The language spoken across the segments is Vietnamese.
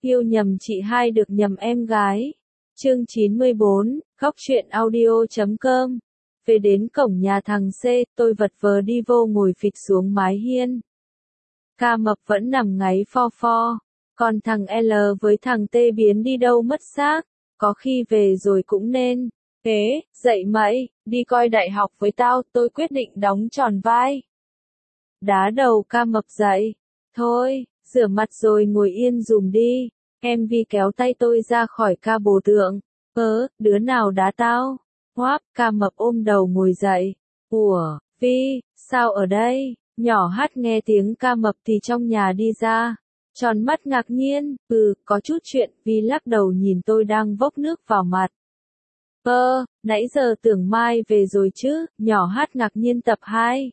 Yêu nhầm chị hai được nhầm em gái. Chương 94, khóc chuyện audio.com. Về đến cổng nhà thằng C, tôi vật vờ đi vô ngồi phịch xuống mái hiên. Ca Mập vẫn nằm ngáy pho pho, còn thằng L với thằng T biến đi đâu mất xác, có khi về rồi cũng nên. Thế, dậy mày, đi coi đại học với tao, tôi quyết định đóng tròn vai. Đá đầu Ca Mập dậy. Thôi, rửa mặt rồi ngồi yên dùm đi. Em Vi kéo tay tôi ra khỏi ca bồ tượng. Đứa nào đá tao? Hoáp, Ca Mập ôm đầu ngồi dậy. Ủa, Vi, sao ở đây? Nhỏ Hát nghe tiếng Ca Mập thì trong nhà đi ra. Tròn mắt ngạc nhiên, có chút chuyện, Vi lắc đầu nhìn tôi đang vốc nước vào mặt. Nãy giờ tưởng Mai về rồi chứ, nhỏ Hát ngạc nhiên tập 2.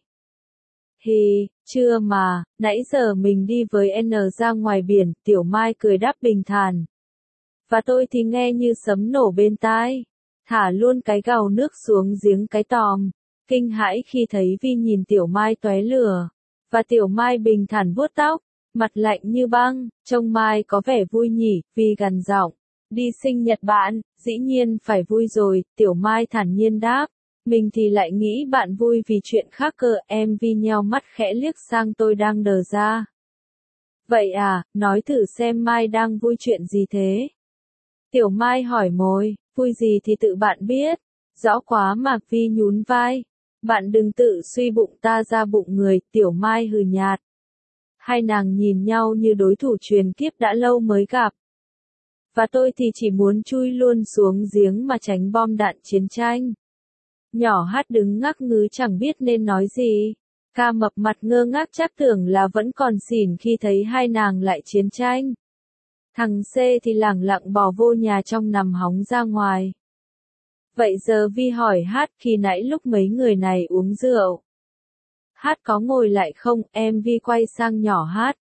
Chưa mà, nãy giờ mình đi với N ra ngoài biển, Tiểu Mai cười đáp bình thản. Và tôi thì nghe như sấm nổ bên tai. Thả luôn cái gàu nước xuống giếng cái tòm. Kinh hãi khi thấy Vi nhìn Tiểu Mai tóe lửa. Và Tiểu Mai bình thản vuốt tóc, mặt lạnh như băng, trông Mai có vẻ vui nhỉ, Vi gằn giọng. Đi sinh nhật bạn, dĩ nhiên phải vui rồi, Tiểu Mai thản nhiên đáp. Mình thì lại nghĩ bạn vui vì chuyện khác cơ, em Vi nheo mắt khẽ liếc sang tôi đang đờ ra. Vậy à, nói thử xem Mai đang vui chuyện gì thế? Tiểu Mai hỏi mồi, vui gì thì tự bạn biết. Rõ quá mà, Vi nhún vai. Bạn đừng tự suy bụng ta ra bụng người, Tiểu Mai hừ nhạt. Hai nàng nhìn nhau như đối thủ truyền kiếp đã lâu mới gặp. Và tôi thì chỉ muốn chui luôn xuống giếng mà tránh bom đạn chiến tranh. Nhỏ Hát đứng ngắc ngứ chẳng biết nên nói gì. Ca Mập mặt ngơ ngác chắc tưởng là vẫn còn xỉn khi thấy hai nàng lại chiến tranh. Thằng C thì lẳng lặng bò vô nhà trong nằm hóng ra ngoài. Vậy giờ Vi hỏi Hát khi nãy lúc mấy người này uống rượu. Hát có ngồi lại không, em Vi quay sang nhỏ Hát.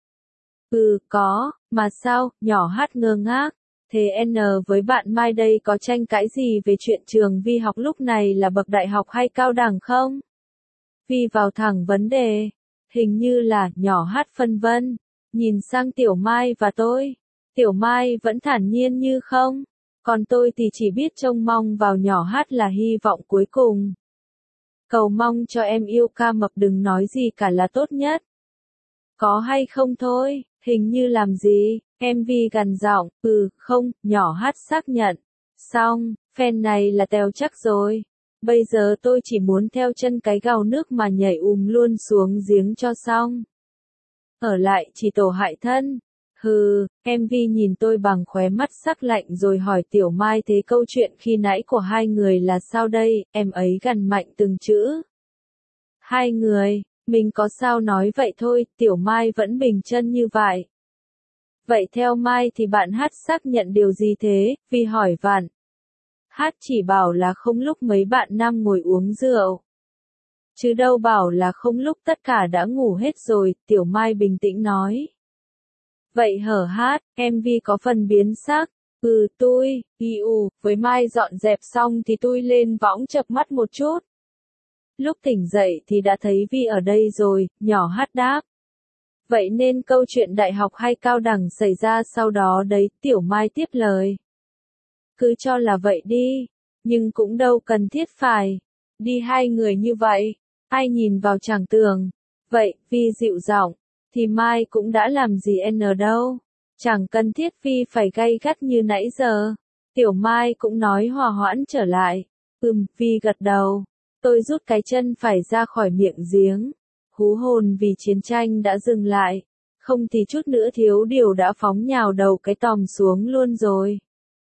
Có, mà sao, nhỏ Hát ngơ ngác. Thế N với bạn Mai đây có tranh cãi gì về chuyện trường Vi học lúc này là bậc đại học hay cao đẳng không? Vi vào thẳng vấn đề. Hình như là, nhỏ Hát phân vân. Nhìn sang Tiểu Mai và tôi. Tiểu Mai vẫn thản nhiên như không. Còn tôi thì chỉ biết trông mong vào nhỏ Hát là hy vọng cuối cùng. Cầu mong cho em yêu Ca Mập đừng nói gì cả là tốt nhất. Có hay không thôi, hình như làm gì, em Vi gằn giọng, không, nhỏ Hát xác nhận. Xong, phen này là tèo chắc rồi. Bây giờ tôi chỉ muốn theo chân cái gàu nước mà nhảy luôn xuống giếng cho xong. Ở lại chỉ tổ hại thân. Em Vi nhìn tôi bằng khóe mắt sắc lạnh rồi hỏi Tiểu Mai thế câu chuyện khi nãy của hai người là sao đây, em ấy gằn mạnh từng chữ. Hai người, mình có sao nói vậy thôi, Tiểu Mai vẫn bình chân như vậy. Vậy theo Mai thì bạn Hát xác nhận điều gì thế, Vi hỏi vặn. Hát chỉ bảo là không lúc mấy bạn nam ngồi uống rượu. Chứ đâu bảo là không lúc tất cả đã ngủ hết rồi, Tiểu Mai bình tĩnh nói. Vậy hở Hát, em Vi có phần biến sắc. Tôi, với Mai dọn dẹp xong thì tôi lên võng chợp mắt một chút. Lúc tỉnh dậy thì đã thấy Vi ở đây rồi, nhỏ Hát đáp. Vậy nên câu chuyện đại học hay cao đẳng xảy ra sau đó đấy, Tiểu Mai tiếp lời. Cứ cho là vậy đi, nhưng cũng đâu cần thiết phải. Đi hai người như vậy, ai nhìn vào chẳng tưởng. Vậy, Vi dịu giọng, thì Mai cũng đã làm gì N đâu. Chẳng cần thiết Vi phải gay gắt như nãy giờ. Tiểu Mai cũng nói hòa hoãn trở lại. Vi gật đầu. Tôi rút cái chân phải ra khỏi miệng giếng. Hú hồn vì chiến tranh đã dừng lại. Không thì chút nữa thiếu điều đã phóng nhào đầu cái tòm xuống luôn rồi.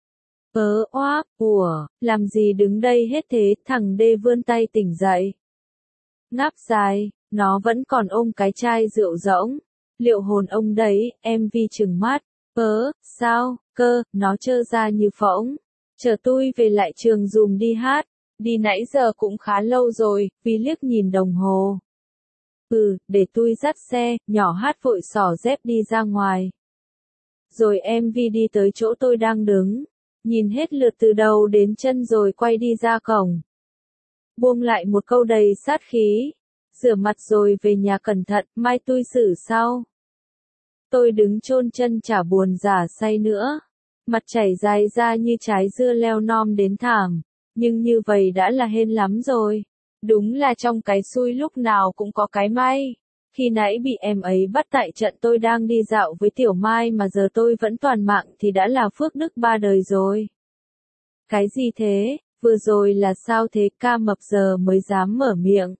Làm gì đứng đây hết thế, thằng D vươn tay tỉnh dậy. Ngáp dài, nó vẫn còn ôm cái chai rượu rỗng. Liệu hồn ông đấy, em Vi trừng mắt. Sao, cơ, nó trơ ra như phỗng. Chờ tôi về lại trường dùm đi Hát. Đi nãy giờ cũng khá lâu rồi, Vi liếc nhìn đồng hồ. Để tôi dắt xe, nhỏ Hát vội xỏ dép đi ra ngoài. Rồi em Vi đi tới chỗ tôi đang đứng. Nhìn hết lượt từ đầu đến chân rồi quay đi ra cổng. Buông lại một câu đầy sát khí. Rửa mặt rồi về nhà cẩn thận, mai tôi xử sau. Tôi đứng chôn chân chả buồn rả say nữa. Mặt chảy dài ra như trái dưa leo non đến thảm. Nhưng như vậy đã là hên lắm rồi. Đúng là trong cái xui lúc nào cũng có cái may. Khi nãy bị em ấy bắt tại trận tôi đang đi dạo với Tiểu Mai mà giờ tôi vẫn toàn mạng thì đã là phước đức ba đời rồi. Cái gì thế, vừa rồi là sao thế, Ca Mập giờ mới dám mở miệng.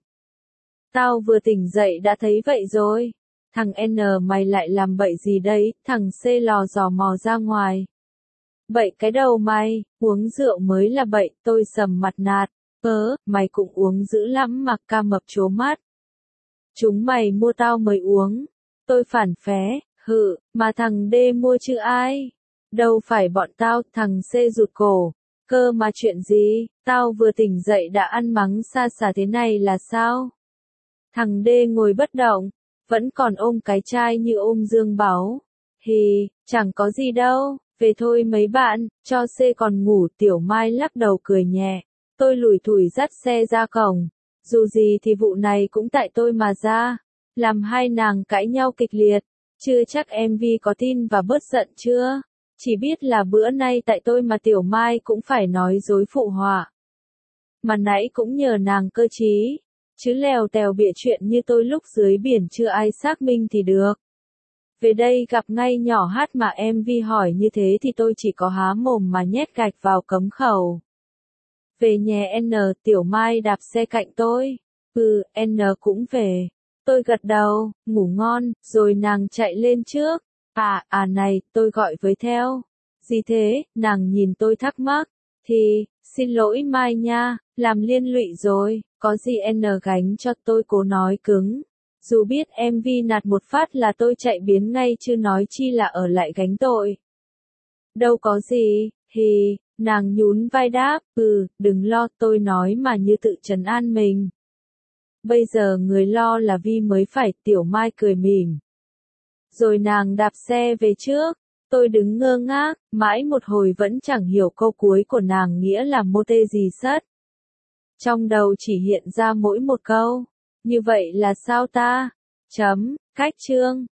Tao vừa tỉnh dậy đã thấy vậy rồi. Thằng N mày lại làm bậy gì đấy, thằng C lò dò mò ra ngoài. Bậy cái đầu mày, uống rượu mới là bậy, tôi sầm mặt nạt. Mày cũng uống dữ lắm mà, Ca Mập trố mắt. Chúng mày mua tao mới uống. Tôi phản phé, mà thằng D mua chứ ai. Đâu phải bọn tao, thằng C rụt cổ. Cơ mà chuyện gì, tao vừa tỉnh dậy đã ăn mắng xa xả thế này là sao? Thằng D ngồi bất động, vẫn còn ôm cái chai như ôm dương báu. Chẳng có gì đâu, về thôi mấy bạn, cho C còn ngủ. Tiểu Mai lắc đầu cười nhẹ. Tôi lủi thủi dắt xe ra cổng. Dù gì thì vụ này cũng tại tôi mà ra. Làm hai nàng cãi nhau kịch liệt. Chưa chắc MV có tin và bớt giận chưa? Chỉ biết là bữa nay tại tôi mà Tiểu Mai cũng phải nói dối phụ họa. Mà nãy cũng nhờ nàng cơ trí. Chứ lèo tèo bịa chuyện như tôi lúc dưới biển chưa ai xác minh thì được. Về đây gặp ngay nhỏ hát mà MV hỏi như thế thì tôi chỉ có há mồm mà nhét gạch vào cấm khẩu. Về nhà N, Tiểu Mai đạp xe cạnh tôi. N cũng về. Tôi gật đầu, ngủ ngon, rồi nàng chạy lên trước. Này, tôi gọi với theo. Gì thế, nàng nhìn tôi thắc mắc. Xin lỗi Mai nha, làm liên lụy rồi, có gì N gánh cho, tôi cố nói cứng. Dù biết MV nạt một phát là tôi chạy biến ngay chứ nói chi là ở lại gánh tội. Đâu có gì, nàng nhún vai đáp, đừng lo, tôi nói mà như tự trấn an mình. Bây giờ người lo là Vi mới phải, Tiểu Mai cười mỉm. Rồi nàng đạp xe về trước, tôi đứng ngơ ngác, mãi một hồi vẫn chẳng hiểu câu cuối của nàng nghĩa là mô tê gì sất. Trong đầu chỉ hiện ra mỗi một câu, như vậy là sao ta? Cách chương.